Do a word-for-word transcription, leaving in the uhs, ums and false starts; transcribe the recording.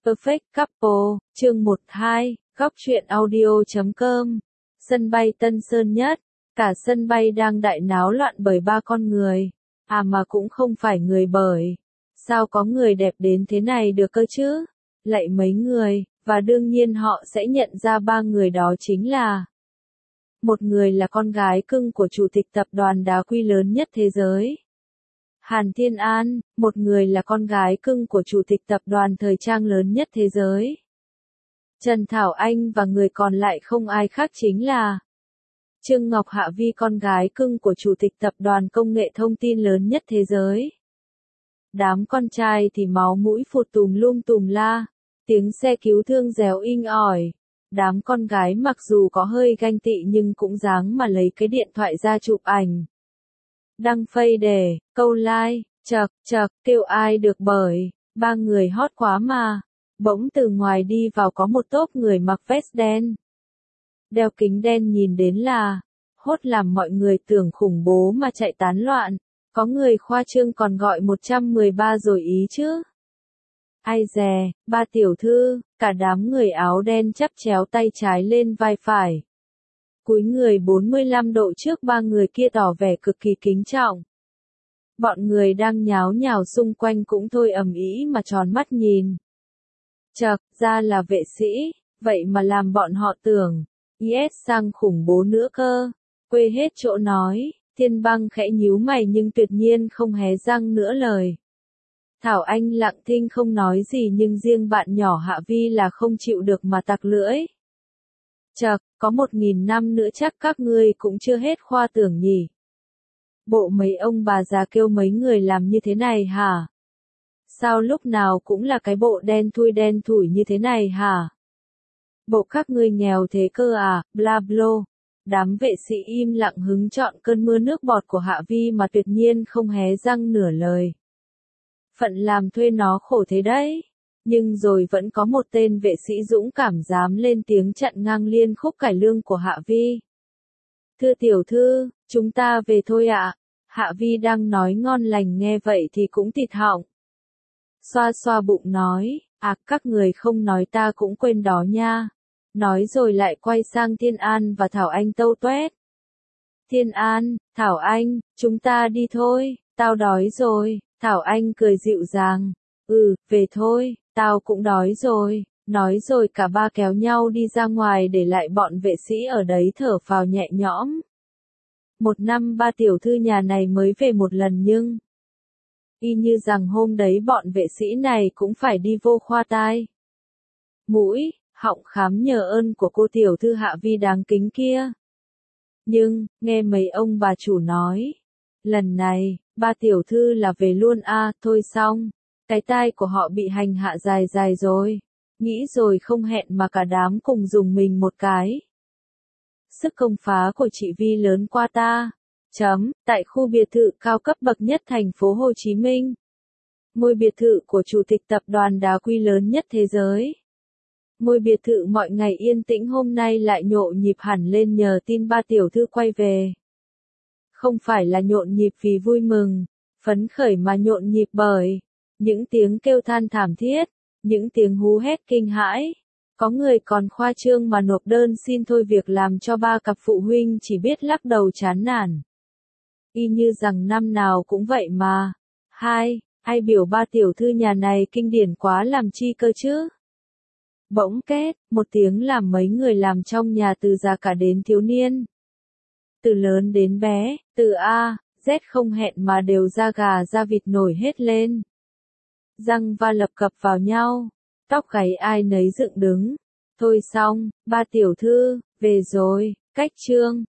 Perfect Couple, chương một hai, góc truyện audio chấm com. Sân bay Tân Sơn Nhất, cả sân bay đang đại náo loạn bởi ba con người. À mà cũng không phải người bởi. Sao có người đẹp đến thế này được cơ chứ? Lạy mấy người, và đương nhiên họ sẽ nhận ra ba người đó chính là: một người là con gái cưng của chủ tịch tập đoàn đá quy lớn nhất thế giới, Hàn Thiên An, một người là con gái cưng của chủ tịch tập đoàn thời trang lớn nhất thế giới, Trần Thảo Anh, và người còn lại không ai khác chính là Trương Ngọc Hạ Vi, con gái cưng của chủ tịch tập đoàn công nghệ thông tin lớn nhất thế giới. Đám con trai thì máu mũi phụt tùm lum tùm la, tiếng xe cứu thương réo inh ỏi. Đám con gái mặc dù có hơi ganh tị nhưng cũng dáng mà lấy cái điện thoại ra chụp ảnh. Đăng phây để, câu like, chật, chật, kêu ai được bởi, ba người hot quá mà. Bỗng từ ngoài đi vào có một tốp người mặc vest đen, đeo kính đen, nhìn đến là hốt, làm mọi người tưởng khủng bố mà chạy tán loạn. Có người khoa trương còn gọi một trăm mười ba rồi ý chứ. Ai dè, ba tiểu thư, cả đám người áo đen chắp chéo tay trái lên vai phải, cúi người bốn mươi lăm độ trước ba người kia, tỏ vẻ cực kỳ kính trọng. Bọn người đang nháo nhào xung quanh cũng thôi ầm ĩ mà tròn mắt nhìn. Chậc, ra là vệ sĩ, vậy mà làm bọn họ tưởng i ét sang khủng bố nữa cơ. Quê hết chỗ nói. Thiên Băng khẽ nhíu mày nhưng tuyệt nhiên không hé răng nữa lời. Thảo Anh lặng thinh không nói gì, nhưng riêng bạn nhỏ Hạ Vi là không chịu được mà tặc lưỡi. Chậc, có một nghìn năm nữa chắc các ngươi cũng chưa hết khoa tưởng nhỉ. Bộ mấy ông bà già kêu mấy người làm như thế này hả? Sao lúc nào cũng là cái bộ đen thui đen thủi như thế này hả? Bộ các ngươi nghèo thế cơ à, bla blo. Đám vệ sĩ im lặng hứng chọn cơn mưa nước bọt của Hạ Vi mà tuyệt nhiên không hé răng nửa lời. Phận làm thuê nó khổ thế đấy. Nhưng rồi vẫn có một tên vệ sĩ dũng cảm dám lên tiếng chặn ngang liên khúc cải lương của Hạ Vi. Thưa tiểu thư, chúng ta về thôi ạ. Hạ Vi đang nói ngon lành nghe vậy thì cũng tịt họng. Xoa xoa bụng nói, à các người không nói ta cũng quên đó nha. Nói rồi lại quay sang Thiên An và Thảo Anh tâu tuét. Thiên An, Thảo Anh, chúng ta đi thôi, tao đói rồi. Thảo Anh cười dịu dàng. Ừ, về thôi, tao cũng đói rồi. Nói rồi cả ba kéo nhau đi ra ngoài để lại bọn vệ sĩ ở đấy thở phào nhẹ nhõm. Một năm ba tiểu thư nhà này mới về một lần nhưng y như rằng hôm đấy bọn vệ sĩ này cũng phải đi vô khoa tai, mũi, họng khám nhờ ơn của cô tiểu thư Hạ Vi đáng kính kia. Nhưng, nghe mấy ông bà chủ nói, lần này, ba tiểu thư là về luôn a à, thôi xong, cái tai của họ bị hành hạ dài dài rồi. Nghĩ rồi không hẹn mà cả đám cùng dùng mình một cái. Sức công phá của chị Vi lớn qua ta. Chấm, tại khu biệt thự cao cấp bậc nhất thành phố Hồ Chí Minh. Ngôi biệt thự của chủ tịch tập đoàn đá quy lớn nhất thế giới. Ngôi biệt thự mọi ngày yên tĩnh hôm nay lại nhộn nhịp hẳn lên nhờ tin ba tiểu thư quay về. Không phải là nhộn nhịp vì vui mừng, phấn khởi mà nhộn nhịp bởi những tiếng kêu than thảm thiết, những tiếng hú hét kinh hãi. Có người còn khoa trương mà nộp đơn xin thôi việc làm cho ba cặp phụ huynh chỉ biết lắc đầu chán nản. Y như rằng năm nào cũng vậy mà. Hai, ai biểu ba tiểu thư nhà này kinh điển quá làm chi cơ chứ? Bỗng két, một tiếng làm mấy người làm trong nhà từ già cả đến thiếu niên, từ lớn đến bé, từ A, Z không hẹn mà đều da gà da vịt nổi hết lên. Răng va lập cập vào nhau, tóc gáy ai nấy dựng đứng. Thôi xong, ba tiểu thư, về rồi, cách chương.